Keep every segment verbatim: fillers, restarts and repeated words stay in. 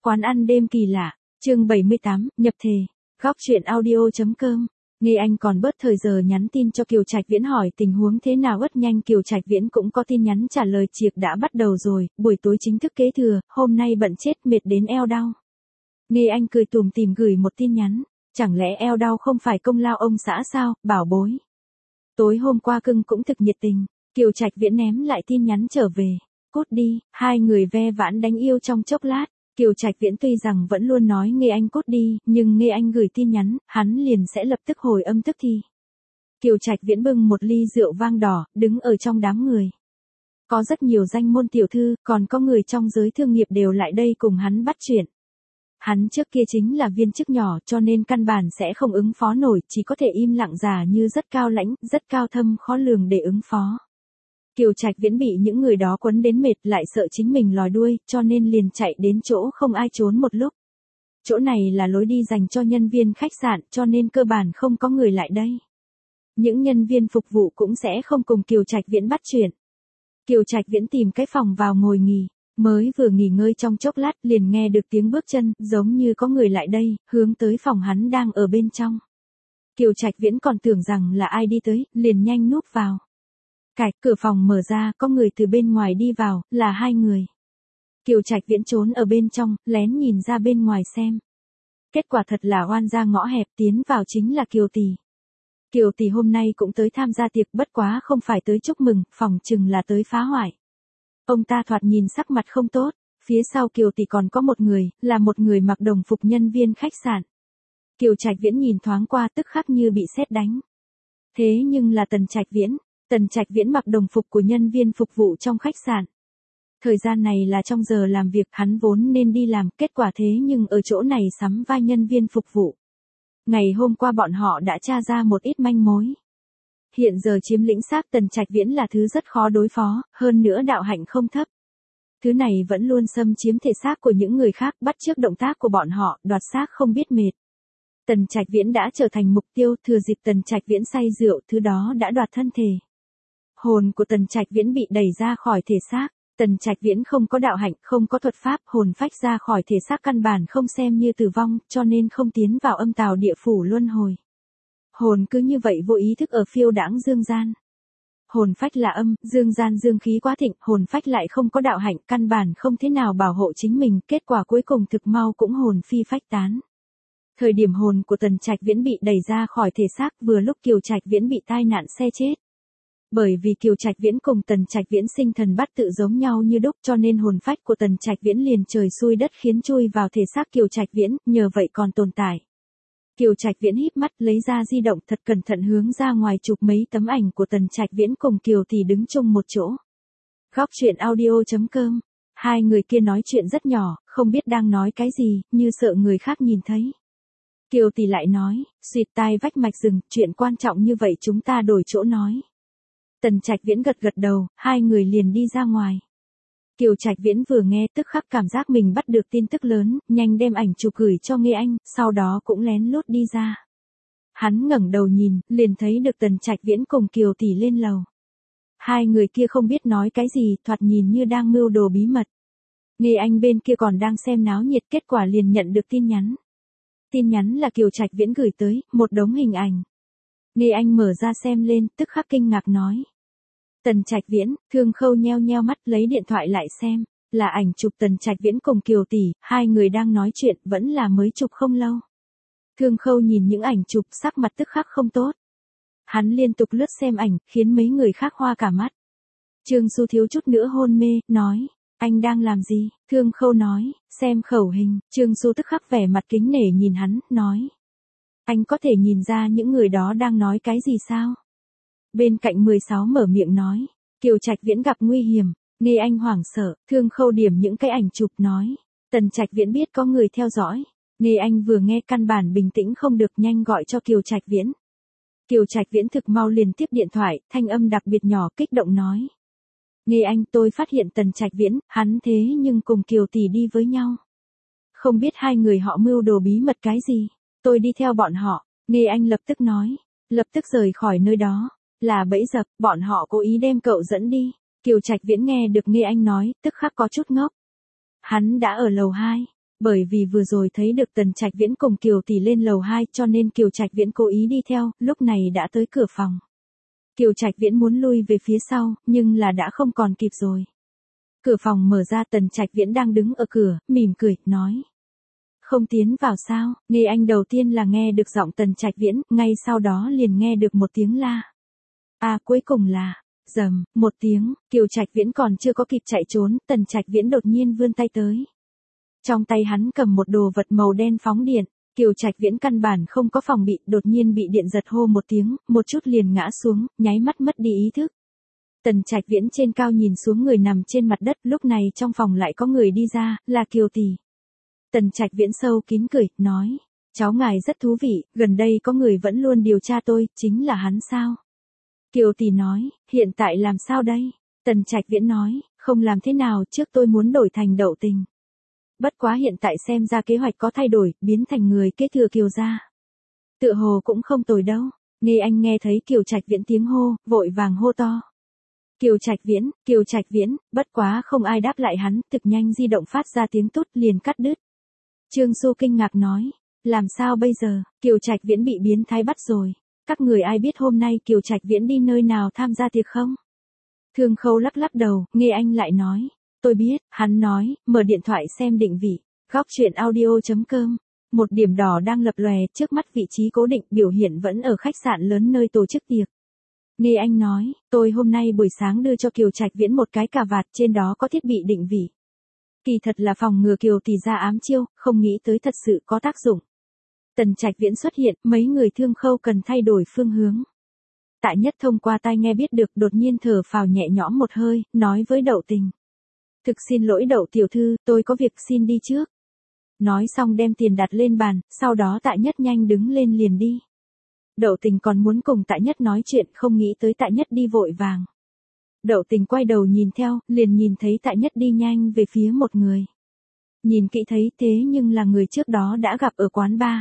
Quán ăn đêm kỳ lạ, chương bảy mươi tám, nhập thề. Góc truyện audio.com. Nghe anh còn bớt thời giờ nhắn tin cho Kiều Trạch Viễn hỏi tình huống thế nào. Rất nhanh Kiều Trạch Viễn cũng có tin nhắn trả lời: Triệt đã bắt đầu rồi, buổi tối chính thức kế thừa, hôm nay bận chết mệt đến eo đau. Nghe anh cười tủm tỉm gửi một tin nhắn: chẳng lẽ eo đau không phải công lao ông xã sao, bảo bối. Tối hôm qua cưng cũng thực nhiệt tình. Kiều Trạch Viễn ném lại tin nhắn trở về: cút đi. Hai người ve vãn đánh yêu trong chốc lát. Kiều Trạch Viễn tuy rằng vẫn luôn nói Nghe anh cút đi, nhưng Nghe anh gửi tin nhắn, hắn liền sẽ lập tức hồi âm tức thì. Kiều Trạch Viễn bưng một ly rượu vang đỏ, đứng ở trong đám người. Có rất nhiều danh môn tiểu thư, còn có người trong giới thương nghiệp đều lại đây cùng hắn bắt chuyện. Hắn trước kia chính là viên chức nhỏ cho nên căn bản sẽ không ứng phó nổi, chỉ có thể im lặng giả như rất cao lãnh, rất cao thâm khó lường để ứng phó. Kiều Trạch Viễn bị những người đó quấn đến mệt, lại sợ chính mình lòi đuôi, cho nên liền chạy đến chỗ không ai trốn một lúc. Chỗ này là lối đi dành cho nhân viên khách sạn, cho nên cơ bản không có người lại đây. Những nhân viên phục vụ cũng sẽ không cùng Kiều Trạch Viễn bắt chuyện. Kiều Trạch Viễn tìm cái phòng vào ngồi nghỉ, mới vừa nghỉ ngơi trong chốc lát liền nghe được tiếng bước chân, giống như có người lại đây, hướng tới phòng hắn đang ở bên trong. Kiều Trạch Viễn còn tưởng rằng là ai đi tới, liền nhanh núp vào. Cạch, cửa phòng mở ra, có người từ bên ngoài đi vào, là hai người. Kiều Trạch Viễn trốn ở bên trong, lén nhìn ra bên ngoài xem. Kết quả thật là oan ra ngõ hẹp, tiến vào chính là Kiều Tỷ. Kiều Tỷ hôm nay cũng tới tham gia tiệc, bất quá không phải tới chúc mừng, phòng chừng là tới phá hoại. Ông ta thoạt nhìn sắc mặt không tốt, phía sau Kiều Tỷ còn có một người, là một người mặc đồng phục nhân viên khách sạn. Kiều Trạch Viễn nhìn thoáng qua tức khắc như bị sét đánh. Thế nhưng là Tần Trạch Viễn. Tần Trạch Viễn mặc đồng phục của nhân viên phục vụ trong khách sạn. Thời gian này là trong giờ làm việc, hắn vốn nên đi làm, kết quả thế nhưng ở chỗ này sắm vai nhân viên phục vụ. Ngày hôm qua bọn họ đã tra ra một ít manh mối. Hiện giờ chiếm lĩnh xác Tần Trạch Viễn là thứ rất khó đối phó, hơn nữa đạo hạnh không thấp. Thứ này vẫn luôn xâm chiếm thể xác của những người khác, bắt chước động tác của bọn họ, đoạt xác không biết mệt. Tần Trạch Viễn đã trở thành mục tiêu, thừa dịp Tần Trạch Viễn say rượu, thứ đó đã đoạt thân thể. Hồn của Tần Trạch Viễn bị đẩy ra khỏi thể xác. Tần Trạch Viễn không có đạo hạnh, không có thuật pháp, hồn phách ra khỏi thể xác căn bản không xem như tử vong, cho nên không tiến vào âm tào địa phủ luân hồi. Hồn cứ như vậy vô ý thức ở phiêu đãng dương gian. Hồn phách là âm, dương gian dương khí quá thịnh, hồn phách lại không có đạo hạnh, căn bản không thế nào bảo hộ chính mình, kết quả cuối cùng thực mau cũng hồn phi phách tán. Thời điểm hồn của Tần Trạch Viễn bị đẩy ra khỏi thể xác, vừa lúc Kiều Trạch Viễn bị tai nạn xe chết. Bởi vì Kiều Trạch Viễn cùng Tần Trạch Viễn sinh thần bát tự giống nhau như đúc, cho nên hồn phách của Tần Trạch Viễn liền trời xui đất khiến chui vào thể xác Kiều Trạch Viễn, nhờ vậy còn tồn tại. Kiều Trạch Viễn híp mắt lấy ra di động thật cẩn thận hướng ra ngoài chụp mấy tấm ảnh của Tần Trạch Viễn cùng Kiều Tỷ đứng chung một chỗ. Góc truyện audio.com. Hai người kia nói chuyện rất nhỏ, không biết đang nói cái gì, như sợ người khác nhìn thấy. Kiều Tỷ lại nói, xuyệt tai vách mạch rừng, chuyện quan trọng như vậy chúng ta đổi chỗ nói. Tần Trạch Viễn gật gật đầu, hai người liền đi ra ngoài. Kiều Trạch Viễn vừa nghe tức khắc cảm giác mình bắt được tin tức lớn, nhanh đem ảnh chụp gửi cho Nghe Anh, sau đó cũng lén lút đi ra. Hắn ngẩng đầu nhìn, liền thấy được Tần Trạch Viễn cùng Kiều Tỷ lên lầu. Hai người kia không biết nói cái gì, thoạt nhìn như đang mưu đồ bí mật. Nghe Anh bên kia còn đang xem náo nhiệt, kết quả liền nhận được tin nhắn. Tin nhắn là Kiều Trạch Viễn gửi tới, một đống hình ảnh. Nghe Anh mở ra xem lên, tức khắc kinh ngạc nói. Tần Trạch Viễn, Thương Khâu nheo nheo mắt lấy điện thoại lại xem, là ảnh chụp Tần Trạch Viễn cùng Kiều Tỷ, hai người đang nói chuyện, vẫn là mới chụp không lâu. Thương Khâu nhìn những ảnh chụp, sắc mặt tức khắc không tốt. Hắn liên tục lướt xem ảnh, khiến mấy người khác hoa cả mắt. Trương Du thiếu chút nữa hôn mê, nói, anh đang làm gì? Thương Khâu nói, xem khẩu hình. Trương Du tức khắc vẻ mặt kính nể nhìn hắn, nói, anh có thể nhìn ra những người đó đang nói cái gì sao? Bên cạnh mười sáu mở miệng nói, Kiều Trạch Viễn gặp nguy hiểm. Nghe Anh hoảng sợ, Thương Khâu điểm những cái ảnh chụp nói, Tần Trạch Viễn biết có người theo dõi. Nghe Anh vừa nghe căn bản bình tĩnh không được, nhanh gọi cho Kiều Trạch Viễn. Kiều Trạch Viễn thực mau liền tiếp điện thoại, thanh âm đặc biệt nhỏ kích động nói. Nghe Anh, tôi phát hiện Tần Trạch Viễn, hắn thế nhưng cùng Kiều Tỷ đi với nhau. Không biết hai người họ mưu đồ bí mật cái gì, tôi đi theo bọn họ. Nghe Anh lập tức nói, lập tức rời khỏi nơi đó. Là bẫy dập, bọn họ cố ý đem cậu dẫn đi. Kiều Trạch Viễn nghe được Nghe Anh nói, tức khắc có chút ngốc. Hắn đã ở lầu hai. Bởi vì vừa rồi thấy được Tần Trạch Viễn cùng Kiều Tỷ lên lầu hai cho nên Kiều Trạch Viễn cố ý đi theo, lúc này đã tới cửa phòng. Kiều Trạch Viễn muốn lui về phía sau, nhưng là đã không còn kịp rồi. Cửa phòng mở ra, Tần Trạch Viễn đang đứng ở cửa, mỉm cười, nói. Không tiến vào sao? Nghe anh đầu tiên là nghe được giọng Tần Trạch Viễn, ngay sau đó liền nghe được một tiếng la. À cuối cùng là, rầm, một tiếng, Kiều Trạch Viễn còn chưa có kịp chạy trốn, Tần Trạch Viễn đột nhiên vươn tay tới. Trong tay hắn cầm một đồ vật màu đen phóng điện, Kiều Trạch Viễn căn bản không có phòng bị, đột nhiên bị điện giật hô một tiếng, một chút liền ngã xuống, nháy mắt mất đi ý thức. Tần Trạch Viễn trên cao nhìn xuống người nằm trên mặt đất, lúc này trong phòng lại có người đi ra, là Kiều Tỷ. Tần Trạch Viễn sâu kín cười, nói, cháu ngài rất thú vị, gần đây có người vẫn luôn điều tra tôi, chính là hắn sao? Kiều Tỷ nói, hiện tại làm sao đây? Tần Trạch Viễn nói, không làm thế nào, trước tôi muốn đổi thành Đậu Tình. Bất quá hiện tại xem ra kế hoạch có thay đổi, biến thành người kế thừa Kiều gia. Tựa hồ cũng không tồi đâu. Nghe anh nghe thấy Kiều Trạch Viễn tiếng hô, vội vàng hô to. Kiều Trạch Viễn, Kiều Trạch Viễn, bất quá không ai đáp lại hắn, thực nhanh di động phát ra tiếng tút liền cắt đứt. Trương Xu kinh ngạc nói, làm sao bây giờ, Kiều Trạch Viễn bị biến thái bắt rồi. Các người ai biết hôm nay Kiều Trạch Viễn đi nơi nào tham gia tiệc không? Thương Khâu lắc lắc đầu, nghe anh lại nói. Tôi biết, hắn nói, mở điện thoại xem định vị. Góc truyện audio chấm com. Một điểm đỏ đang lập lòe trước mắt, vị trí cố định biểu hiện vẫn ở khách sạn lớn nơi tổ chức tiệc. Nghe anh nói, tôi hôm nay buổi sáng đưa cho Kiều Trạch Viễn một cái cà vạt, trên đó có thiết bị định vị. Kỳ thật là phòng ngừa Kiều Tỷ ra ám chiêu, không nghĩ tới thật sự có tác dụng. Tần Trạch Viễn xuất hiện, mấy người Thương Khâu cần thay đổi phương hướng. Tạ Nhất thông qua tai nghe biết được, đột nhiên thở phào nhẹ nhõm một hơi, nói với Đậu Tình. Thực xin lỗi Đậu tiểu thư, tôi có việc xin đi trước. Nói xong đem tiền đặt lên bàn, sau đó Tạ Nhất nhanh đứng lên liền đi. Đậu Tình còn muốn cùng Tạ Nhất nói chuyện, không nghĩ tới Tạ Nhất đi vội vàng. Đậu Tình quay đầu nhìn theo, liền nhìn thấy Tạ Nhất đi nhanh về phía một người. Nhìn kỹ thấy thế nhưng là người trước đó đã gặp ở quán bar.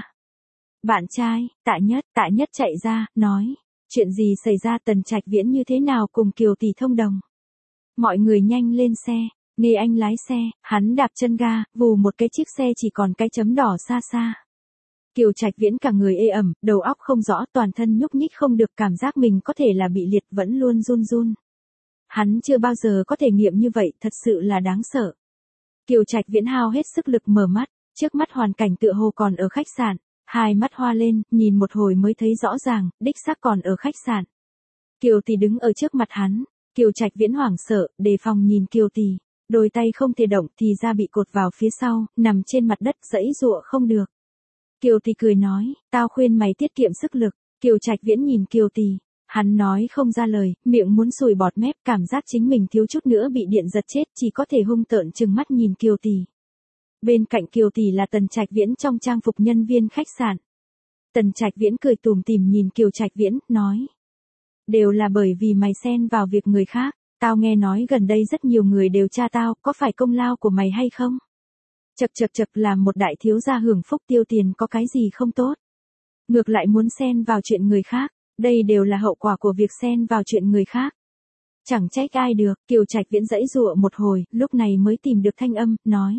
Bạn trai, Tạ Nhất, Tạ Nhất chạy ra, nói. Chuyện gì xảy ra, Tần Trạch Viễn như thế nào cùng Kiều Tỷ thông đồng? Mọi người nhanh lên xe. Nghe anh lái xe, hắn đạp chân ga, vù một cái chiếc xe chỉ còn cái chấm đỏ xa xa. Kiều Trạch Viễn cả người ê ẩm, đầu óc không rõ, toàn thân nhúc nhích không được, cảm giác mình có thể là bị liệt, vẫn luôn run run. Hắn chưa bao giờ có thể nghiệm như vậy, thật sự là đáng sợ. Kiều Trạch Viễn hao hết sức lực mở mắt, trước mắt hoàn cảnh tựa hồ còn ở khách sạn, hai mắt hoa lên, nhìn một hồi mới thấy rõ ràng, đích xác còn ở khách sạn. Kiều Tỷ đứng ở trước mặt hắn, Kiều Trạch Viễn hoảng sợ, đề phòng nhìn Kiều Tỷ. Đôi tay không thể động thì ra bị cột vào phía sau, nằm trên mặt đất giãy giụa không được. Kiều Tỷ cười nói, tao khuyên mày tiết kiệm sức lực. Kiều Trạch Viễn nhìn Kiều Tỷ, hắn nói không ra lời, miệng muốn sùi bọt mép, cảm giác chính mình thiếu chút nữa bị điện giật chết, chỉ có thể hung tợn trừng mắt nhìn Kiều Tỷ. Bên cạnh Kiều Tỷ là Tần Trạch Viễn trong trang phục nhân viên khách sạn. Tần Trạch Viễn cười tủm tỉm nhìn Kiều Trạch Viễn, nói. Đều là bởi vì mày xen vào việc người khác. Tao nghe nói gần đây rất nhiều người đều tra tao, có phải công lao của mày hay không? Chật chật chật, làm một đại thiếu gia hưởng phúc tiêu tiền có cái gì không tốt? Ngược lại muốn xen vào chuyện người khác, đây đều là hậu quả của việc xen vào chuyện người khác. Chẳng trách ai được, Kiều Trạch Viễn giãy giụa một hồi, lúc này mới tìm được thanh âm, nói.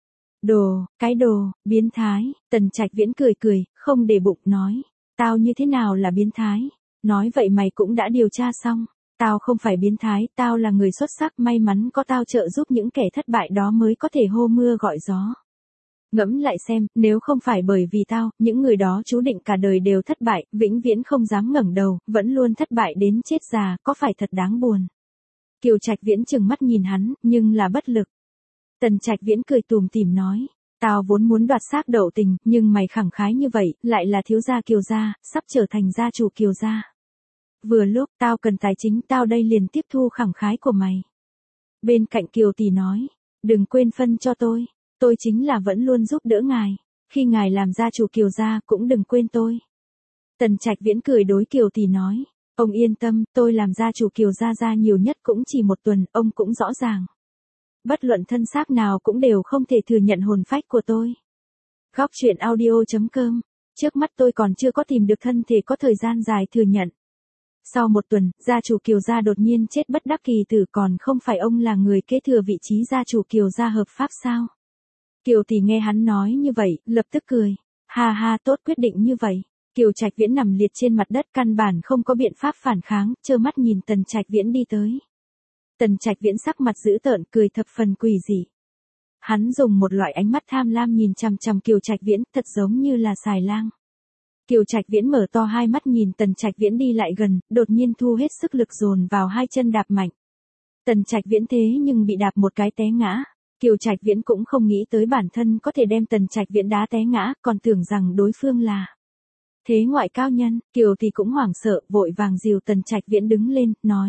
Đồ, cái đồ, biến thái, Tần Trạch Viễn cười cười, không để bụng, nói. Tao như thế nào là biến thái? Nói vậy mày cũng đã điều tra xong. Tao không phải biến thái, tao là người xuất sắc, may mắn có tao trợ giúp những kẻ thất bại đó mới có thể hô mưa gọi gió. Ngẫm lại xem, nếu không phải bởi vì tao, những người đó chú định cả đời đều thất bại, vĩnh viễn không dám ngẩng đầu, vẫn luôn thất bại đến chết già, có phải thật đáng buồn. Kiều Trạch Viễn trừng mắt nhìn hắn, nhưng là bất lực. Tần Trạch Viễn cười tủm tỉm nói, tao vốn muốn đoạt xác Đậu Tình, nhưng mày khẳng khái như vậy, lại là thiếu gia Kiều gia, sắp trở thành gia chủ Kiều gia. Vừa lúc tao cần tài chính, tao đây liền tiếp thu khẳng khái của mày. Bên cạnh Kiều Tỷ nói, đừng quên phân cho tôi, tôi chính là vẫn luôn giúp đỡ ngài, khi ngài làm gia chủ Kiều gia cũng đừng quên tôi. Tần Trạch Viễn cười đối Kiều Tỷ nói, ông yên tâm, tôi làm gia chủ Kiều gia gia nhiều nhất cũng chỉ một tuần, ông cũng rõ ràng. Bất luận thân xác nào cũng đều không thể thừa nhận hồn phách của tôi. Góc truyện audio chấm com, trước mắt tôi còn chưa có tìm được thân thể có thời gian dài thừa nhận. Sau một tuần, gia chủ Kiều gia đột nhiên chết bất đắc kỳ tử, còn không phải ông là người kế thừa vị trí gia chủ Kiều gia hợp pháp sao? Kiều Tỷ nghe hắn nói như vậy, lập tức cười. Ha ha, tốt quyết định như vậy. Kiều Trạch Viễn nằm liệt trên mặt đất, căn bản không có biện pháp phản kháng, trơ mắt nhìn Tần Trạch Viễn đi tới. Tần Trạch Viễn sắc mặt dữ tợn, cười thập phần quỷ dị. Hắn dùng một loại ánh mắt tham lam nhìn chằm chằm Kiều Trạch Viễn, thật giống như là xài lang. Kiều Trạch Viễn mở to hai mắt nhìn Tần Trạch Viễn đi lại gần, đột nhiên thu hết sức lực dồn vào hai chân đạp mạnh. Tần Trạch Viễn thế nhưng bị đạp một cái té ngã. Kiều Trạch Viễn cũng không nghĩ tới bản thân có thể đem Tần Trạch Viễn đá té ngã, còn tưởng rằng đối phương là thế ngoại cao nhân. Kiều thì cũng hoảng sợ, vội vàng dìu Tần Trạch Viễn đứng lên, nói.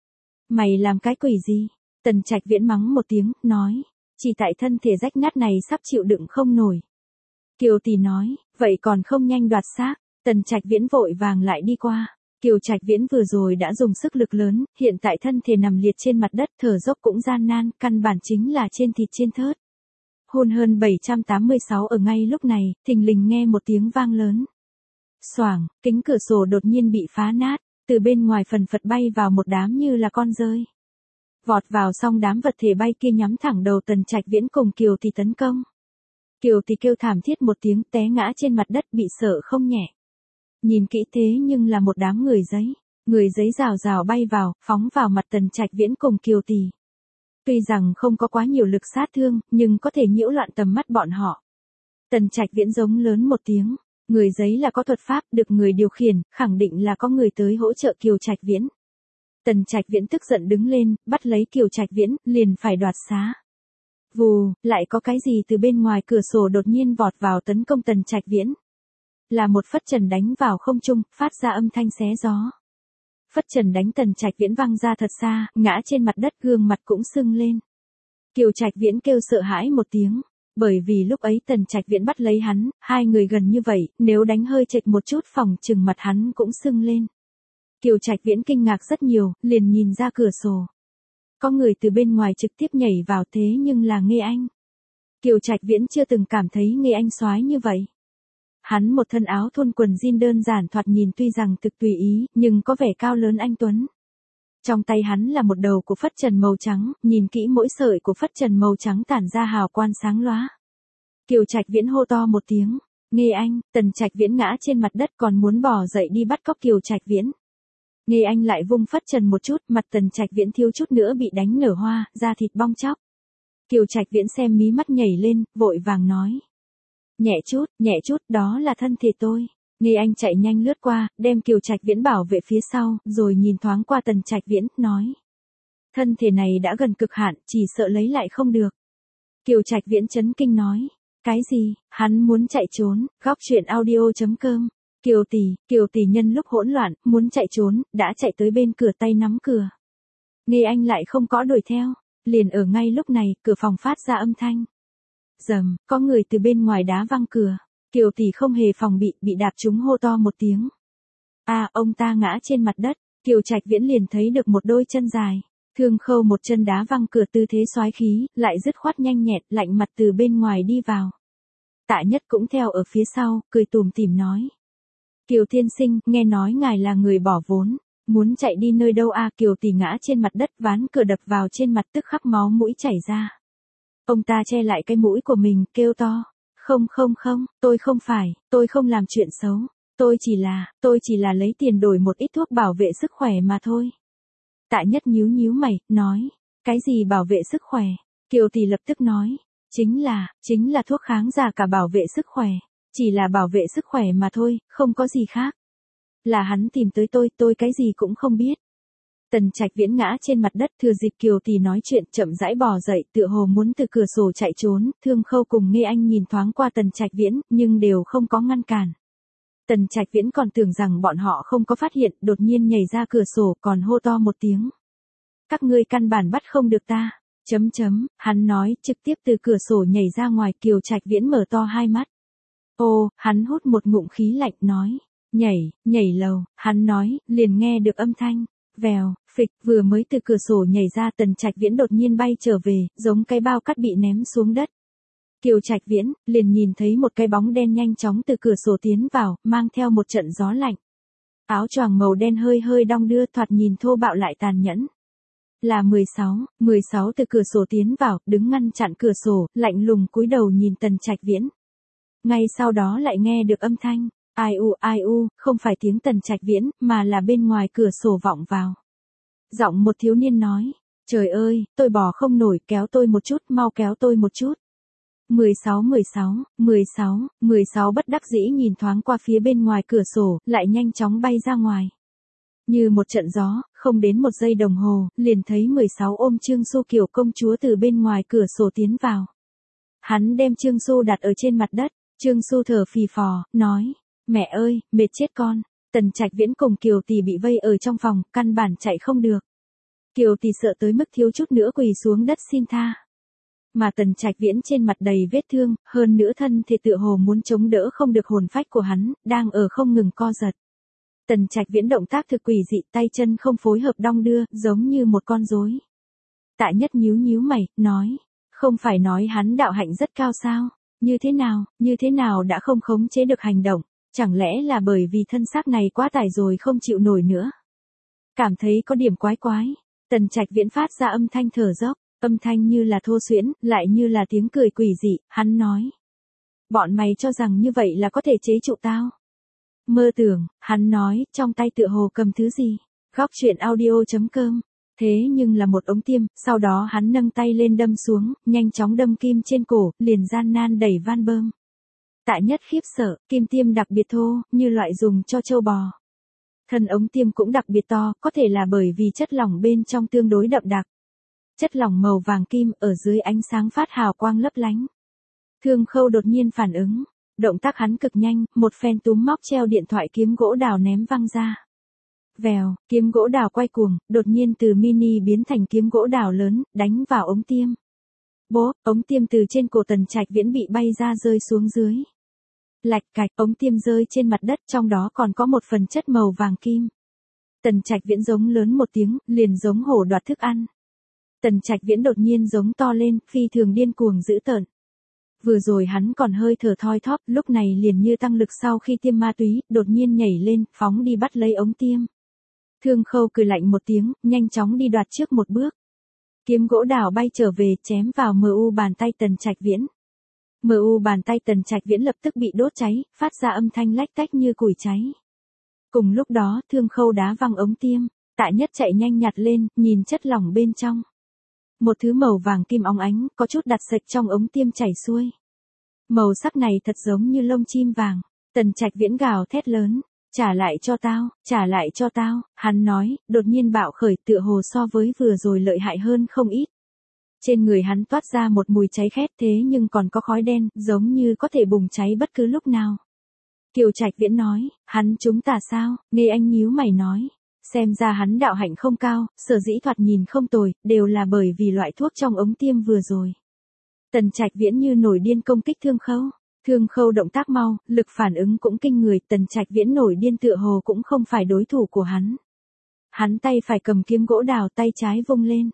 Mày làm cái quỷ gì? Tần Trạch Viễn mắng một tiếng, nói. Chỉ tại thân thể rách nát này sắp chịu đựng không nổi. Kiều Tỷ nói, vậy còn không nhanh đoạt xác. Tần Trạch Viễn vội vàng lại đi qua. Kiều Trạch Viễn vừa rồi đã dùng sức lực lớn, hiện tại thân thể nằm liệt trên mặt đất, thở dốc cũng gian nan, căn bản chính là trên thịt trên thớt. Hôn hơn bảy trăm tám mươi sáu ở ngay lúc này, thình lình nghe một tiếng vang lớn. Xoảng, kính cửa sổ đột nhiên bị phá nát, từ bên ngoài phần phật bay vào một đám như là con dơi. Vọt vào xong đám vật thể bay kia nhắm thẳng đầu Tần Trạch Viễn cùng Kiều Tỷ tấn công. Kiều Tỷ kêu thảm thiết một tiếng, té ngã trên mặt đất, bị sợ không nhẹ. Nhìn kỹ thế nhưng là một đám người giấy, người giấy rào rào bay vào, phóng vào mặt Tần Trạch Viễn cùng Kiều Tỷ. Tuy rằng không có quá nhiều lực sát thương, nhưng có thể nhiễu loạn tầm mắt bọn họ. Tần Trạch Viễn giống lớn một tiếng, người giấy là có thuật pháp, được người điều khiển, khẳng định là có người tới hỗ trợ Kiều Trạch Viễn. Tần Trạch Viễn tức giận đứng lên, bắt lấy Kiều Trạch Viễn, liền phải đoạt xá. Vù, lại có cái gì từ bên ngoài cửa sổ đột nhiên vọt vào tấn công Tần Trạch Viễn. Là một phất trần đánh vào không trung, phát ra âm thanh xé gió. Phất trần đánh Tần Trạch Viễn văng ra thật xa, ngã trên mặt đất, gương mặt cũng sưng lên. Kiều Trạch Viễn kêu sợ hãi một tiếng, bởi vì lúc ấy Tần Trạch Viễn bắt lấy hắn, hai người gần như vậy, nếu đánh hơi chệch một chút phòng chừng mặt hắn cũng sưng lên. Kiều Trạch Viễn kinh ngạc rất nhiều, liền nhìn ra cửa sổ. Có người từ bên ngoài trực tiếp nhảy vào, thế nhưng là Nghê Anh. Kiều Trạch Viễn chưa từng cảm thấy Nghê Anh soái như vậy. Hắn một thân áo thun quần jean đơn giản, thoạt nhìn tuy rằng thực tùy ý, nhưng có vẻ cao lớn anh tuấn. Trong tay hắn là một đầu của phất trần màu trắng, nhìn kỹ mỗi sợi của phất trần màu trắng tản ra hào quang sáng lóa. Kiều Trạch Viễn hô to một tiếng, Nghê Anh. Tần Trạch Viễn ngã trên mặt đất, còn muốn bò dậy đi bắt cóc Kiều Trạch Viễn. Nghê Anh lại vung phất trần một chút, mặt Tần Trạch Viễn thiếu chút nữa bị đánh nở hoa, da thịt bong chóc. Kiều Trạch Viễn xem mí mắt nhảy lên, vội vàng nói. Nhẹ chút, nhẹ chút, đó là thân thể tôi. Nghê Anh chạy nhanh lướt qua, đem Kiều Trạch Viễn bảo vệ phía sau, rồi nhìn thoáng qua Tần Trạch Viễn, nói. Thân thể này đã gần cực hạn, chỉ sợ lấy lại không được. Kiều Trạch Viễn chấn kinh nói. Cái gì? Hắn muốn chạy trốn. Góc truyện audio chấm com. Kiều Tỷ, Kiều Tỷ nhân lúc hỗn loạn, muốn chạy trốn, đã chạy tới bên cửa, tay nắm cửa. Nghê Anh lại không có đuổi theo. Liền ở ngay lúc này, cửa phòng phát ra âm thanh. Dầm, có người từ bên ngoài đá văng cửa. Kiều Tỷ không hề phòng bị, bị đạp trúng, hô to một tiếng. À, ông ta ngã trên mặt đất. Kiều Trạch Viễn liền thấy được một đôi chân dài. Thương Khâu một chân đá văng cửa, tư thế soái khí, lại dứt khoát nhanh nhẹn, lạnh mặt từ bên ngoài đi vào. Tạ Nhất cũng theo ở phía sau, cười tủm tỉm nói. Kiều tiên sinh, nghe nói ngài là người bỏ vốn, muốn chạy đi nơi đâu à? Kiều Tỷ ngã trên mặt đất, ván cửa đập vào trên mặt, tức khắc máu mũi chảy ra. Ông ta che lại cái mũi của mình, kêu to. Không không không, tôi không phải, tôi không làm chuyện xấu, tôi chỉ là, tôi chỉ là lấy tiền đổi một ít thuốc bảo vệ sức khỏe mà thôi. Tạ Nhất nhíu nhíu mày, nói. Cái gì bảo vệ sức khỏe? Kiều Tỷ lập tức nói. Chính là, chính là thuốc kháng già cả bảo vệ sức khỏe. Chỉ là bảo vệ sức khỏe mà thôi, không có gì khác. Là hắn tìm tới tôi, tôi cái gì cũng không biết. Tần Trạch Viễn ngã trên mặt đất, thừa dịp Kiều Tỷ nói chuyện, chậm rãi bò dậy, tựa hồ muốn từ cửa sổ chạy trốn. Thương Khâu cùng Nghê Anh nhìn thoáng qua Tần Trạch Viễn, nhưng đều không có ngăn cản. Tần Trạch Viễn còn tưởng rằng bọn họ không có phát hiện, đột nhiên nhảy ra cửa sổ, còn hô to một tiếng. Các ngươi căn bản bắt không được ta. Chấm chấm, hắn nói, trực tiếp từ cửa sổ nhảy ra ngoài. Kiều Trạch Viễn mở to hai mắt. Ô, hắn hút một ngụm khí lạnh, nói. Nhảy, nhảy lầu, hắn nói, liền nghe được âm thanh. Vèo, phịch, vừa mới từ cửa sổ nhảy ra, Tần Trạch Viễn đột nhiên bay trở về, giống cái bao cát bị ném xuống đất. Kiều Trạch Viễn, liền nhìn thấy một cái bóng đen nhanh chóng từ cửa sổ tiến vào, mang theo một trận gió lạnh. Áo choàng màu đen hơi hơi đong đưa, thoạt nhìn thô bạo lại tàn nhẫn. Là mười sáu, mười sáu từ cửa sổ tiến vào, đứng ngăn chặn cửa sổ, lạnh lùng cúi đầu nhìn Tần Trạch Viễn. Ngay sau đó lại nghe được âm thanh, ai u ai u, không phải tiếng Tần Trạch Viễn, mà là bên ngoài cửa sổ vọng vào. Giọng một thiếu niên nói, trời ơi, tôi bỏ không nổi, kéo tôi một chút, mau kéo tôi một chút. mười sáu, mười sáu, mười sáu, mười sáu bất đắc dĩ nhìn thoáng qua phía bên ngoài cửa sổ, lại nhanh chóng bay ra ngoài. Như một trận gió, không đến một giây đồng hồ, liền thấy mười sáu ôm Trương Xu kiểu công chúa từ bên ngoài cửa sổ tiến vào. Hắn đem Trương Xu đặt ở trên mặt đất, Trương Xu thở phì phò, nói, mẹ ơi, mệt chết con. Tần Trạch Viễn cùng Kiều Tỷ bị vây ở trong phòng, căn bản chạy không được. Kiều Tỷ sợ tới mức thiếu chút nữa quỳ xuống đất xin tha. Mà Tần Trạch Viễn trên mặt đầy vết thương, hơn nữa thân thể tựa hồ muốn chống đỡ không được hồn phách của hắn, đang ở không ngừng co giật. Tần Trạch Viễn động tác thực quỷ dị, tay chân không phối hợp đong đưa, giống như một con rối. Tạ Nhất nhíu nhíu mày, nói, không phải nói hắn đạo hạnh rất cao sao, như thế nào, như thế nào đã không khống chế được hành động, chẳng lẽ là bởi vì thân xác này quá tải rồi không chịu nổi nữa. Cảm thấy có điểm quái quái, Tần Trạch Viễn phát ra âm thanh thở dốc, âm thanh như là thô xuyễn, lại như là tiếng cười quỷ dị, hắn nói. Bọn mày cho rằng như vậy là có thể chế trụ tao. Mơ tưởng, hắn nói, trong tay tựa hồ cầm thứ gì. Góc truyện audio chấm com. Thế nhưng là một ống tiêm, sau đó hắn nâng tay lên đâm xuống, nhanh chóng đâm kim trên cổ, liền gian nan đẩy van bơm. Tạ Nhất khiếp sợ, kim tiêm đặc biệt thô, như loại dùng cho trâu bò. Thân ống tiêm cũng đặc biệt to, có thể là bởi vì chất lỏng bên trong tương đối đậm đặc. Chất lỏng màu vàng kim ở dưới ánh sáng phát hào quang lấp lánh. Thương Khâu đột nhiên phản ứng. Động tác hắn cực nhanh, một phen túm móc treo điện thoại kiếm gỗ đào ném văng ra. Vèo, kiếm gỗ đào quay cuồng, đột nhiên từ mini biến thành kiếm gỗ đào lớn, đánh vào ống tiêm. Bố, ống tiêm từ trên cổ Tần Trạch Viễn bị bay ra rơi xuống dưới. Lạch cạch, ống tiêm rơi trên mặt đất, trong đó còn có một phần chất màu vàng kim. Tần Trạch Viễn giống lớn một tiếng, liền giống hổ đoạt thức ăn. Tần Trạch Viễn đột nhiên giống to lên, phi thường điên cuồng dữ tợn. Vừa rồi hắn còn hơi thở thoi thóp, lúc này liền như tăng lực sau khi tiêm ma túy, đột nhiên nhảy lên, phóng đi bắt lấy ống tiêm. Thương Khâu cười lạnh một tiếng, nhanh chóng đi đoạt trước một bước. Kiếm gỗ đào bay trở về, chém vào mờ u bàn tay Tần Trạch Viễn. mờ u bàn tay Tần Trạch Viễn lập tức bị đốt cháy, phát ra âm thanh lách tách như củi cháy. Cùng lúc đó, Thương Khâu đá văng ống tiêm, Tạ Nhất chạy nhanh nhặt lên, nhìn chất lỏng bên trong. Một thứ màu vàng kim óng ánh, có chút đặc sệt trong ống tiêm chảy xuôi. Màu sắc này thật giống như lông chim vàng. Tần Trạch Viễn gào thét lớn, trả lại cho tao, trả lại cho tao, hắn nói, đột nhiên bạo khởi tựa hồ so với vừa rồi lợi hại hơn không ít. Trên người hắn toát ra một mùi cháy khét thế nhưng còn có khói đen, giống như có thể bùng cháy bất cứ lúc nào. Kiều Trạch Viễn nói, hắn chúng ta sao, nghe anh nhíu mày nói. Xem ra hắn đạo hạnh không cao, sở dĩ thoạt nhìn không tồi, đều là bởi vì loại thuốc trong ống tiêm vừa rồi. Tần Trạch Viễn như nổi điên công kích Thương Khâu. Thương Khâu động tác mau, lực phản ứng cũng kinh người, Tần Trạch Viễn nổi điên tựa hồ cũng không phải đối thủ của hắn. Hắn tay phải cầm kiếm gỗ đào, tay trái vung lên.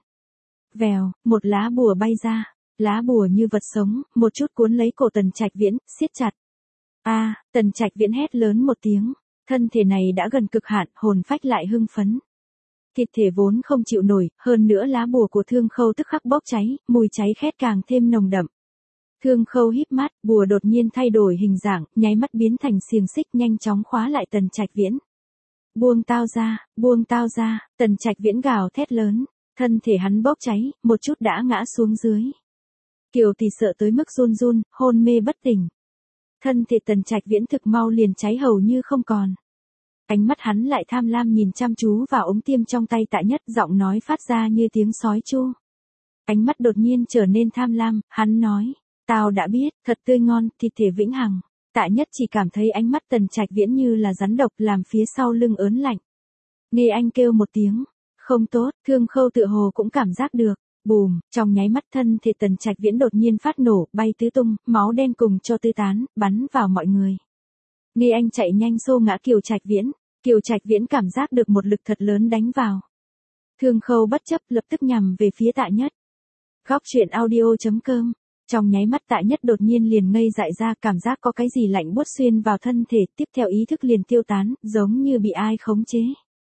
Vèo, một lá bùa bay ra, lá bùa như vật sống, một chút cuốn lấy cổ Tần Trạch Viễn, siết chặt. A, à, Tần Trạch Viễn hét lớn một tiếng. Thân thể này đã gần cực hạn, hồn phách lại hưng phấn. Thịt thể vốn không chịu nổi, hơn nữa lá bùa của Thương Khâu tức khắc bốc cháy, mùi cháy khét càng thêm nồng đậm. Thương Khâu híp mắt, bùa đột nhiên thay đổi hình dạng, nháy mắt biến thành xiềng xích nhanh chóng khóa lại Tần Trạch Viễn. Buông tao ra, buông tao ra, Tần Trạch Viễn gào thét lớn, thân thể hắn bốc cháy, một chút đã ngã xuống dưới. Kiều Tỷ sợ tới mức run run, hôn mê bất tỉnh. Thân thể Tần Trạch Viễn thực mau liền cháy hầu như không còn. Ánh mắt hắn lại tham lam nhìn chăm chú vào ống tiêm trong tay Tạ Nhất, giọng nói phát ra như tiếng sói chu. Ánh mắt đột nhiên trở nên tham lam, hắn nói, tao đã biết, thật tươi ngon, thịt thể vĩnh hằng. Tạ Nhất chỉ cảm thấy ánh mắt Tần Trạch Viễn như là rắn độc làm phía sau lưng ớn lạnh. Nghe anh kêu một tiếng, không tốt, Thương Khâu tựa hồ cũng cảm giác được. Bùm, trong nháy mắt thân thể Tần Trạch Viễn đột nhiên phát nổ, bay tứ tung, máu đen cùng cho tứ tán, bắn vào mọi người. Nghe anh chạy nhanh xô ngã Kiều Trạch Viễn, Kiều Trạch Viễn cảm giác được một lực thật lớn đánh vào. Thương Khâu bất chấp lập tức nhằm về phía Tạ Nhất. Góc truyện audio chấm com. Trong nháy mắt Tạ Nhất đột nhiên liền ngây dại ra, cảm giác có cái gì lạnh buốt xuyên vào thân thể, tiếp theo ý thức liền tiêu tán, giống như bị ai khống chế.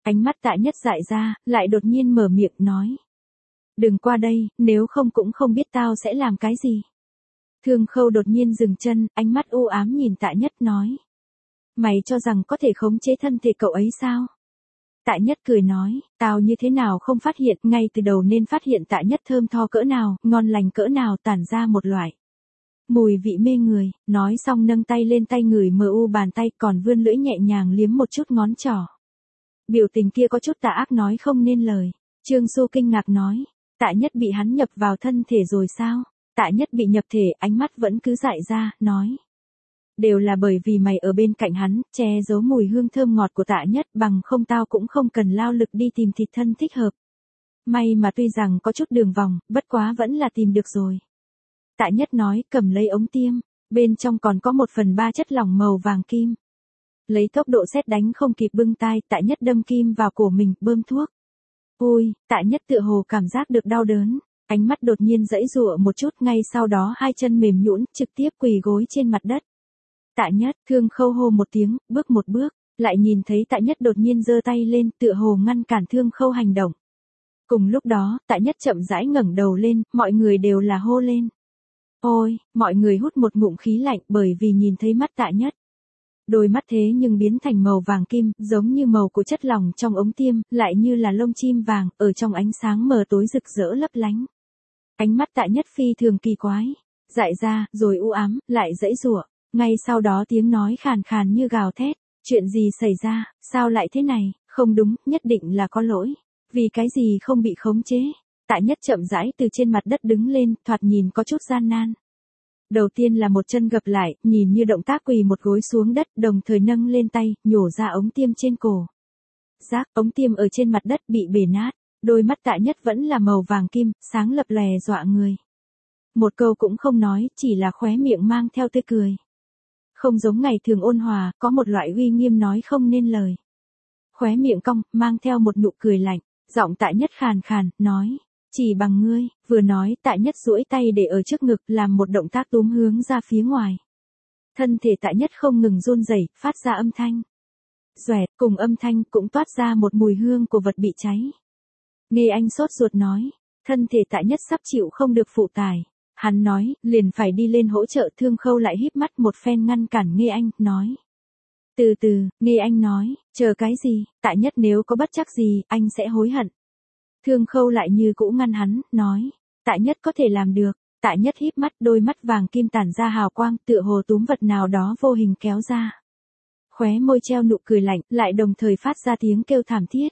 Ánh mắt Tạ Nhất dại ra, lại đột nhiên mở miệng nói. Đừng qua đây, nếu không cũng không biết tao sẽ làm cái gì. Thương Khâu đột nhiên dừng chân, ánh mắt u ám nhìn Tạ Nhất nói. Mày cho rằng có thể khống chế thân thể cậu ấy sao? Tạ Nhất cười nói, tao như thế nào không phát hiện, ngay từ đầu nên phát hiện Tạ Nhất thơm tho cỡ nào, ngon lành cỡ nào, tản ra một loại mùi vị mê người, nói xong nâng tay lên tay người mờ u bàn tay, còn vươn lưỡi nhẹ nhàng liếm một chút ngón trỏ. Biểu tình kia có chút tà ác nói không nên lời. Trương Xu kinh ngạc nói, Tạ Nhất bị hắn nhập vào thân thể rồi sao? Tạ Nhất bị nhập thể, ánh mắt vẫn cứ dại ra, nói. Đều là bởi vì mày ở bên cạnh hắn, che giấu mùi hương thơm ngọt của Tạ Nhất, bằng không tao cũng không cần lao lực đi tìm thịt thân thích hợp. May mà tuy rằng có chút đường vòng, bất quá vẫn là tìm được rồi. Tạ Nhất nói, cầm lấy ống tiêm, bên trong còn có một phần ba chất lỏng màu vàng kim. Lấy tốc độ sét đánh không kịp bưng tai, Tạ Nhất đâm kim vào cổ mình, bơm thuốc. Ôi, Tạ Nhất tựa hồ cảm giác được đau đớn, ánh mắt đột nhiên giãy giụa một chút, ngay sau đó hai chân mềm nhũn, trực tiếp quỳ gối trên mặt đất. Tạ Nhất, Thương Khâu hô một tiếng, bước một bước, lại nhìn thấy Tạ Nhất đột nhiên giơ tay lên, tựa hồ ngăn cản Thương Khâu hành động. Cùng lúc đó, Tạ Nhất chậm rãi ngẩng đầu lên, mọi người đều là hô lên. Ôi, mọi người hút một ngụm khí lạnh bởi vì nhìn thấy mắt Tạ Nhất. Đôi mắt thế nhưng biến thành màu vàng kim, giống như màu của chất lỏng trong ống tiêm, lại như là lông chim vàng, ở trong ánh sáng mờ tối rực rỡ lấp lánh. Ánh mắt Tạ Nhất phi thường kỳ quái, dại ra, rồi u ám, lại giãy giụa. Ngay sau đó tiếng nói khàn khàn như gào thét. Chuyện gì xảy ra, sao lại thế này, không đúng, nhất định là có lỗi. Vì cái gì không bị khống chế? Tạ Nhất chậm rãi từ trên mặt đất đứng lên, thoạt nhìn có chút gian nan. Đầu tiên là một chân gập lại, nhìn như động tác quỳ một gối xuống đất, đồng thời nâng lên tay, nhổ ra ống tiêm trên cổ. Rác, ống tiêm ở trên mặt đất bị bể nát, đôi mắt Tạ Nhất vẫn là màu vàng kim, sáng lập lòe dọa người. Một câu cũng không nói, chỉ là khóe miệng mang theo tươi cười. Không giống ngày thường ôn hòa, có một loại uy nghiêm nói không nên lời. Khóe miệng cong, mang theo một nụ cười lạnh, giọng Tạ Nhất khàn khàn, nói. Chỉ bằng ngươi, vừa nói, Tạ Nhất duỗi tay để ở trước ngực, làm một động tác túm hướng ra phía ngoài. Thân thể Tạ Nhất không ngừng run rẩy, phát ra âm thanh. Xoẹt, cùng âm thanh cũng toát ra một mùi hương của vật bị cháy. Nghe Anh sốt ruột nói, thân thể Tạ Nhất sắp chịu không được phụ tải. Hắn nói, liền phải đi lên hỗ trợ. Thương Khâu lại híp mắt một phen ngăn cản Nghe Anh, nói. Từ từ, Nghe Anh nói, chờ cái gì, Tạ Nhất nếu có bất trắc gì, anh sẽ hối hận. Thương Khâu lại như cũ ngăn hắn, nói. Tạ Nhất có thể làm được. Tạ Nhất híp mắt, đôi mắt vàng kim tản ra hào quang, tựa hồ túm vật nào đó vô hình kéo ra. Khóe môi treo nụ cười lạnh, lại đồng thời phát ra tiếng kêu thảm thiết.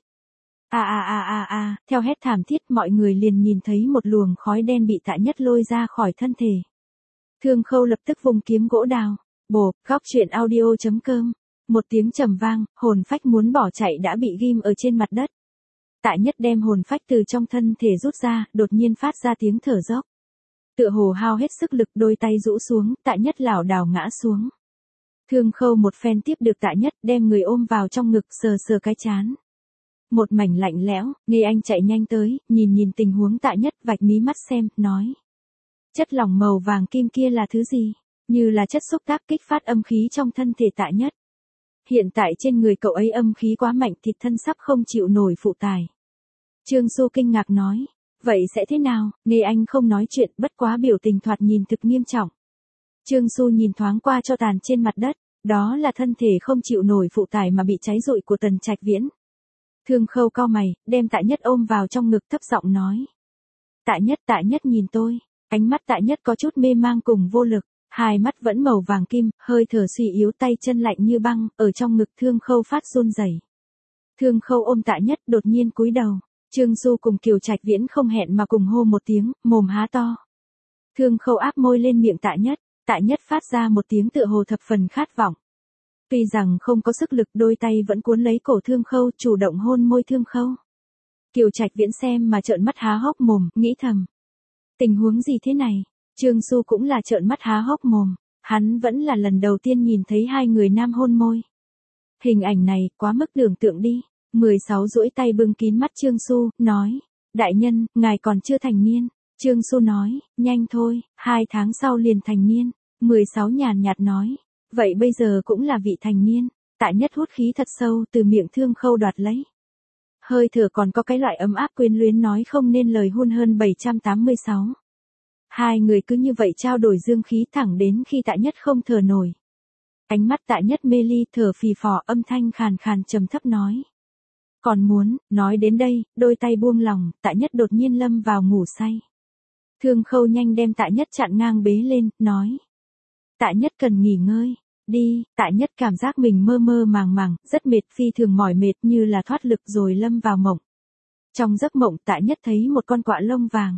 A a a a a, theo hét thảm thiết, mọi người liền nhìn thấy một luồng khói đen bị Tạ Nhất lôi ra khỏi thân thể. Thương Khâu lập tức vùng kiếm gỗ đào, bộp, góc truyện audio chấm com. Một tiếng trầm vang, hồn phách muốn bỏ chạy đã bị ghim ở trên mặt đất. Tạ Nhất đem hồn phách từ trong thân thể rút ra, đột nhiên phát ra tiếng thở dốc. Tựa hồ hao hết sức lực, đôi tay rũ xuống, Tạ Nhất lảo đảo ngã xuống. Thương Khâu một phen tiếp được Tạ Nhất, đem người ôm vào trong ngực, sờ sờ cái trán. Một mảnh lạnh lẽo, Nghe Anh chạy nhanh tới, nhìn nhìn tình huống Tạ Nhất, vạch mí mắt xem, nói. Chất lỏng màu vàng kim kia là thứ gì? Như là chất xúc tác kích phát âm khí trong thân thể Tạ Nhất. Hiện tại trên người cậu ấy âm khí quá mạnh, thịt thân sắp không chịu nổi phụ tải. Trương Xu kinh ngạc nói. Vậy sẽ thế nào? Nghe Anh không nói chuyện, bất quá biểu tình thoạt nhìn thực nghiêm trọng. Trương Xu nhìn thoáng qua cho tàn trên mặt đất, đó là thân thể không chịu nổi phụ tải mà bị cháy rụi của Tần Trạch Viễn. Thương Khâu cau mày, đem Tạ Nhất ôm vào trong ngực, thấp giọng nói. Tạ Nhất, Tạ Nhất nhìn tôi. Ánh mắt Tạ Nhất có chút mê mang cùng vô lực, hai mắt vẫn màu vàng kim, hơi thở suy yếu, tay chân lạnh như băng, ở trong ngực Thương Khâu phát run rẩy. Thương Khâu ôm Tạ Nhất, đột nhiên cúi đầu. Trương Du cùng Kiều Trạch Viễn không hẹn mà cùng hô một tiếng, mồm há to. Thương Khâu áp môi lên miệng Tạ Nhất, Tạ Nhất phát ra một tiếng tựa hồ thập phần khát vọng. Tuy rằng không có sức lực, đôi tay vẫn cuốn lấy cổ Thương Khâu, chủ động hôn môi Thương Khâu. Kiều Trạch Viễn xem mà trợn mắt há hốc mồm, nghĩ thầm. Tình huống gì thế này? Trương Du cũng là trợn mắt há hốc mồm, hắn vẫn là lần đầu tiên nhìn thấy hai người nam hôn môi. Hình ảnh này, quá mức tưởng tượng đi. mười sáu duỗi tay bưng kín mắt Trương Du, nói. Đại nhân, ngài còn chưa thành niên. Trương Du nói, nhanh thôi, hai tháng sau liền thành niên. mười sáu nhàn nhạt nói. Vậy bây giờ cũng là vị thành niên. Tạ Nhất hút khí thật sâu, từ miệng Thương Khâu đoạt lấy. Hơi thở còn có cái loại ấm áp quyến luyến nói không nên lời hun hơn bảy trăm tám mươi sáu. Hai người cứ như vậy trao đổi dương khí thẳng đến khi Tạ Nhất không thở nổi. Ánh mắt Tạ Nhất mê ly, thở phì phò, âm thanh khàn khàn trầm thấp nói. Còn muốn, nói đến đây, đôi tay buông lỏng, Tạ Nhất đột nhiên lâm vào ngủ say. Thương Khâu nhanh đem Tạ Nhất chặn ngang bế lên, nói. Tạ Nhất cần nghỉ ngơi, đi. Tạ Nhất cảm giác mình mơ mơ màng màng, rất mệt, phi thường mỏi mệt, như là thoát lực rồi lâm vào mộng. Trong giấc mộng Tạ Nhất thấy một con quạ lông vàng.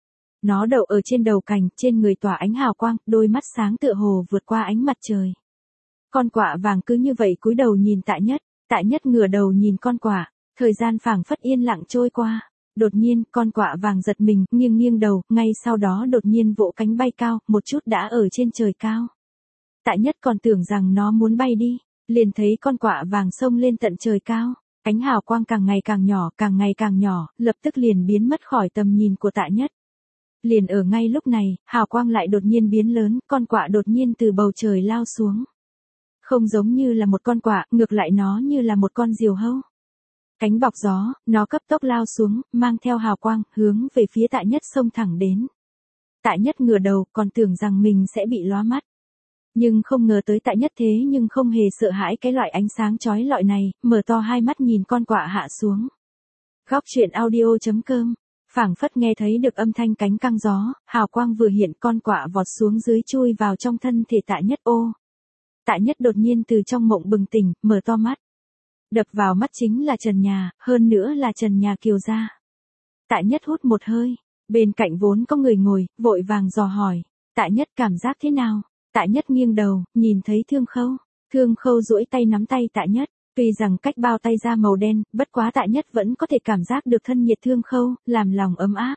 Nó đậu ở trên đầu cành, trên người tỏa ánh hào quang, đôi mắt sáng tựa hồ vượt qua ánh mặt trời. Con quạ vàng cứ như vậy cúi đầu nhìn Tạ Nhất, Tạ Nhất ngửa đầu nhìn con quạ, thời gian phảng phất yên lặng trôi qua. Đột nhiên, con quạ vàng giật mình, nghiêng nghiêng đầu, ngay sau đó đột nhiên vỗ cánh bay cao, một chút đã ở trên trời cao. Tạ Nhất còn tưởng rằng nó muốn bay đi, liền thấy con quạ vàng xông lên tận trời cao, ánh hào quang càng ngày càng nhỏ, càng ngày càng nhỏ, lập tức liền biến mất khỏi tầm nhìn của Tạ Nhất. Liền ở ngay lúc này, hào quang lại đột nhiên biến lớn, con quạ đột nhiên từ bầu trời lao xuống. Không giống như là một con quạ, ngược lại nó như là một con diều hâu. Cánh bọc gió, nó cấp tốc lao xuống, mang theo hào quang, hướng về phía Tạ Nhất xông thẳng đến. Tạ Nhất ngửa đầu, còn tưởng rằng mình sẽ bị lóa mắt. Nhưng không ngờ tới Tạ Nhất thế nhưng không hề sợ hãi cái loại ánh sáng chói lọi này, mở to hai mắt nhìn con quạ hạ xuống. Góc truyện audio chấm com, phảng phất nghe thấy được âm thanh cánh căng gió, hào quang vừa hiện, con quạ vọt xuống dưới chui vào trong thân thể Tạ Nhất. Ô! Tạ Nhất đột nhiên từ trong mộng bừng tỉnh, mở to mắt. Đập vào mắt chính là trần nhà, hơn nữa là trần nhà Kiều gia. Tạ Nhất hút một hơi, bên cạnh vốn có người ngồi, vội vàng dò hỏi, Tạ Nhất cảm giác thế nào? Tạ Nhất nghiêng đầu, nhìn thấy Thương Khâu. Thương Khâu duỗi tay nắm tay Tạ Nhất, tuy rằng cách bao tay ra màu đen, bất quá Tạ Nhất vẫn có thể cảm giác được thân nhiệt Thương Khâu, làm lòng ấm áp.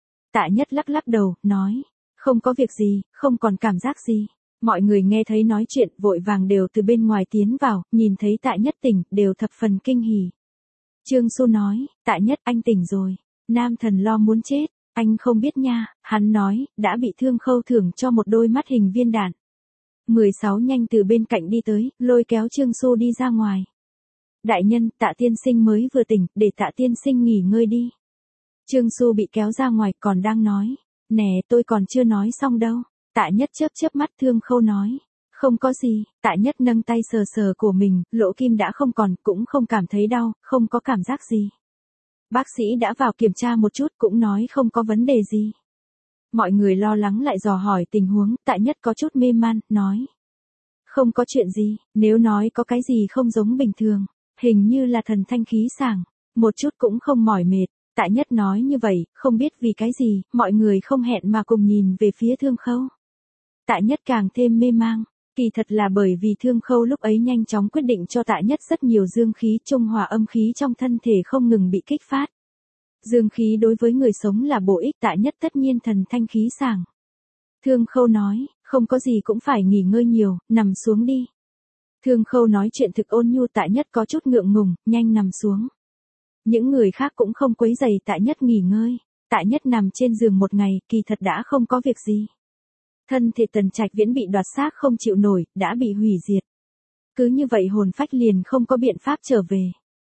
Tạ Nhất lắc lắc đầu, nói, không có việc gì, không còn cảm giác gì. Mọi người nghe thấy nói chuyện, vội vàng đều từ bên ngoài tiến vào, nhìn thấy Tạ Nhất tỉnh, đều thập phần kinh hỉ. Trương Xu nói, Tạ Nhất anh tỉnh rồi, nam thần lo muốn chết, anh không biết nha, hắn nói, đã bị Thương Khâu thưởng cho một đôi mắt hình viên đạn. mười sáu nhanh từ bên cạnh đi tới, lôi kéo Trương Xu đi ra ngoài. Đại nhân, Tạ tiên sinh mới vừa tỉnh, để Tạ tiên sinh nghỉ ngơi đi. Trương Xu bị kéo ra ngoài, còn đang nói, nè tôi còn chưa nói xong đâu. Tạ Nhất chớp chớp mắt. Thương Khâu nói, không có gì. Tạ Nhất nâng tay sờ sờ của mình, lỗ kim đã không còn, cũng không cảm thấy đau, không có cảm giác gì. Bác sĩ đã vào kiểm tra một chút, cũng nói không có vấn đề gì. Mọi người lo lắng lại dò hỏi tình huống, Tạ Nhất có chút mê man, nói. Không có chuyện gì, nếu nói có cái gì không giống bình thường, hình như là thần thanh khí sảng, một chút cũng không mỏi mệt. Tạ Nhất nói như vậy, không biết vì cái gì, mọi người không hẹn mà cùng nhìn về phía Thương Khâu. Tạ Nhất càng thêm mê mang, kỳ thật là bởi vì Thương Khâu lúc ấy nhanh chóng quyết định cho Tạ Nhất rất nhiều dương khí, trung hòa âm khí trong thân thể không ngừng bị kích phát. Dương khí đối với người sống là bổ ích, Tạ Nhất tất nhiên thần thanh khí sảng. Thương Khâu nói, không có gì cũng phải nghỉ ngơi nhiều, nằm xuống đi. Thương Khâu nói chuyện thực ôn nhu, Tạ Nhất có chút ngượng ngùng, nhanh nằm xuống. Những người khác cũng không quấy rầy Tạ Nhất nghỉ ngơi. Tạ Nhất nằm trên giường một ngày, kỳ thật đã không có việc gì. Thân thể Tần Trạch Viễn bị đoạt xác không chịu nổi, đã bị hủy diệt. Cứ như vậy hồn phách liền không có biện pháp trở về.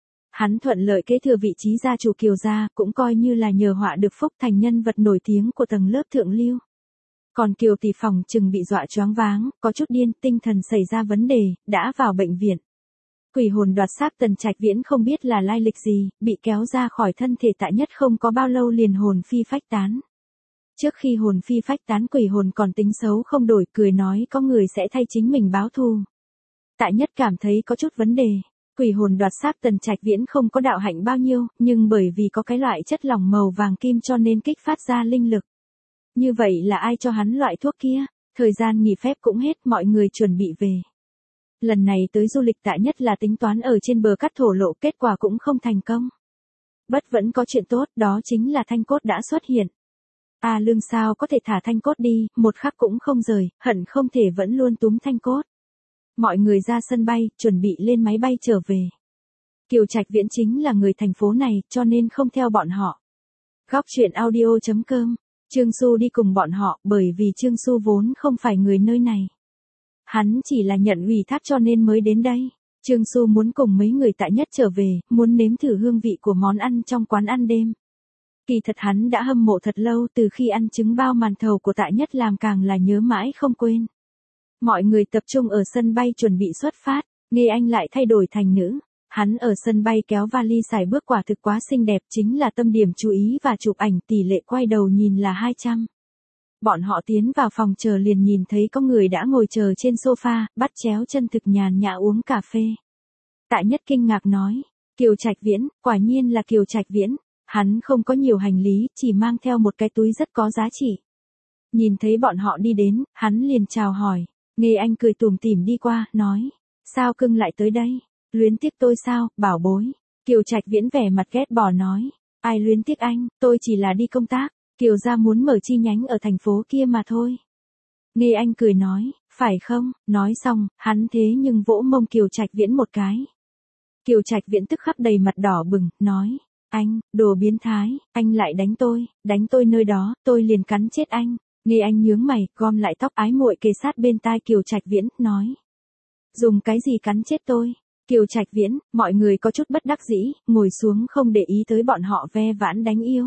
Hắn thuận lợi kế thừa vị trí gia chủ Kiều gia, cũng coi như là nhờ họa được phúc, thành nhân vật nổi tiếng của tầng lớp thượng lưu. Còn Kiều tỷ phòng chừng bị dọa choáng váng, có chút điên, tinh thần xảy ra vấn đề, đã vào bệnh viện. Quỷ hồn đoạt xác Tần Trạch Viễn không biết là lai lịch gì, bị kéo ra khỏi thân thể Tạ Nhất không có bao lâu liền hồn phi phách tán. Trước khi hồn phi phách tán, quỷ hồn còn tính xấu không đổi, cười nói có người sẽ thay chính mình báo thù. Tạ Nhất cảm thấy có chút vấn đề. Quỷ hồn đoạt xác Tần Trạch Viễn không có đạo hạnh bao nhiêu, nhưng bởi vì có cái loại chất lỏng màu vàng kim cho nên kích phát ra linh lực. Như vậy là ai cho hắn loại thuốc kia? Thời gian nghỉ phép cũng hết, mọi người chuẩn bị về. Lần này tới du lịch Tạ Nhất là tính toán ở trên bờ cắt thổ lộ, kết quả cũng không thành công. Bất vẫn có chuyện tốt, đó chính là thanh cốt đã xuất hiện. A Lương sao có thể thả thanh cốt đi, một khắc cũng không rời, hận không thể vẫn luôn túm thanh cốt. Mọi người ra sân bay, chuẩn bị lên máy bay trở về. Kiều Trạch Viễn chính là người thành phố này, cho nên không theo bọn họ. Góc truyện audio chấm com, Trương Xu đi cùng bọn họ, bởi vì Trương Xu vốn không phải người nơi này. Hắn chỉ là nhận ủy thác cho nên mới đến đây. Trương Xu muốn cùng mấy người Tạ Nhất trở về, muốn nếm thử hương vị của món ăn trong quán ăn đêm. Kỳ thật hắn đã hâm mộ thật lâu, từ khi ăn trứng bao màn thầu của Tạ Nhất làm càng là nhớ mãi không quên. Mọi người tập trung ở sân bay chuẩn bị xuất phát, Nghê Anh lại thay đổi thành nữ. Hắn ở sân bay kéo vali xài bước quả thực quá xinh đẹp, chính là tâm điểm chú ý và chụp ảnh, tỷ lệ quay đầu nhìn là hai trăm. Bọn họ tiến vào phòng chờ liền nhìn thấy có người đã ngồi chờ trên sofa, bắt chéo chân thực nhàn nhã uống cà phê. Tạ Nhất kinh ngạc nói, Kiều Trạch Viễn, quả nhiên là Kiều Trạch Viễn. Hắn không có nhiều hành lý, chỉ mang theo một cái túi rất có giá trị. Nhìn thấy bọn họ đi đến, hắn liền chào hỏi. Nghê Anh cười tủm tỉm đi qua, nói, sao cưng lại tới đây? Luyến tiếc tôi sao, bảo bối? Kiều Trạch Viễn vẻ mặt ghét bỏ nói, ai luyến tiếc anh, tôi chỉ là đi công tác, Kiều gia muốn mở chi nhánh ở thành phố kia mà thôi. Nghê Anh cười nói, phải không? Nói xong, hắn thế nhưng vỗ mông Kiều Trạch Viễn một cái. Kiều Trạch Viễn tức khắc đầy mặt đỏ bừng, nói, anh, đồ biến thái, anh lại đánh tôi, đánh tôi nơi đó, tôi liền cắn chết anh. Nghê Anh nhướng mày, gom lại tóc ái muội kề sát bên tai Kiều Trạch Viễn, nói, dùng cái gì cắn chết tôi? Kiều Trạch Viễn, mọi người có chút bất đắc dĩ, ngồi xuống không để ý tới bọn họ ve vãn đánh yêu.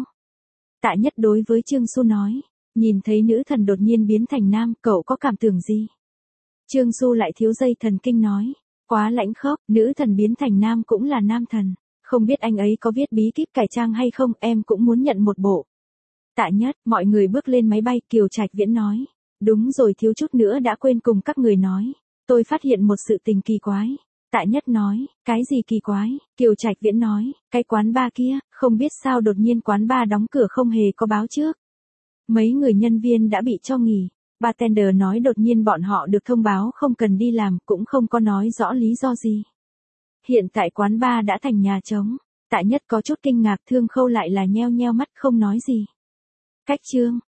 Tạ Nhất đối với Trương Xu nói, nhìn thấy nữ thần đột nhiên biến thành nam, cậu có cảm tưởng gì? Trương Xu lại thiếu dây thần kinh nói, quá lãnh khốc, nữ thần biến thành nam cũng là nam thần, không biết anh ấy có viết bí kíp cải trang hay không, em cũng muốn nhận một bộ. Tạ Nhất, mọi người bước lên máy bay, Kiều Trạch Viễn nói, đúng rồi, thiếu chút nữa đã quên cùng các người nói, tôi phát hiện một sự tình kỳ quái. Tạ Nhất nói, cái gì kỳ quái? Kiều Trạch Viễn nói, cái quán bar kia, không biết sao đột nhiên quán bar đóng cửa không hề có báo trước. Mấy người nhân viên đã bị cho nghỉ, bartender nói đột nhiên bọn họ được thông báo không cần đi làm, cũng không có nói rõ lý do gì. Hiện tại quán bar đã thành nhà trống. Tạ Nhất có chút kinh ngạc, Thương Khâu lại là nheo nheo mắt không nói gì. Cách chương